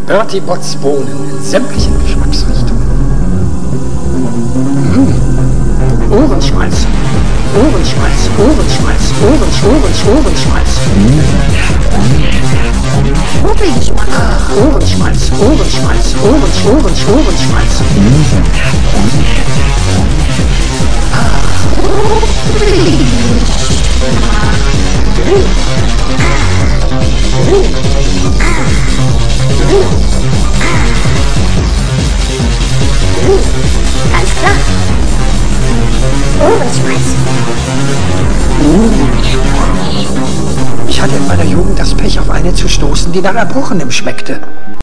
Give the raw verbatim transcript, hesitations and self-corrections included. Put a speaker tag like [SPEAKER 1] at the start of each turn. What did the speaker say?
[SPEAKER 1] Bertie Botts Bohnen in sämtlichen Geschmacksrichtungen. Mmh. Ohrenschmalz. Ohrenschmalz, Ohrenschmalz, Ohrensch, Ohrensch, Ohrenschmalz. Ah, Ohrenschmalz, Ohrenschmalz, Ohrensch, Ohrensch, Ohrenschmalz. Ah.
[SPEAKER 2] Ganz klar. Ohrenschmalz.
[SPEAKER 1] Ich hatte in meiner Jugend das Pech, auf eine zu stoßen, die nach Erbrochenem schmeckte.